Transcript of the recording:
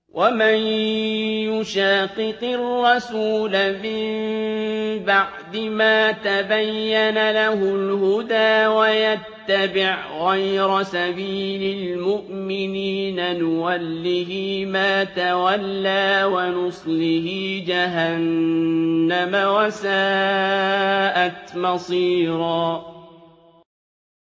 وَمَن يُشَاقِقِ الرَّسُولَ مِن بَعْدِ مَا تَبَيَّنَ لَهُ الْهُدَىٰ وَيَتَّبِعْ غَيْرَ سَبِيلِ الْمُؤْمِنِينَ نُوَلِّهِ مَا تَوَلَّىٰ وَنُصْلِهِ جَهَنَّمَ ۖ وَسَاءَتْ مَصِيرًا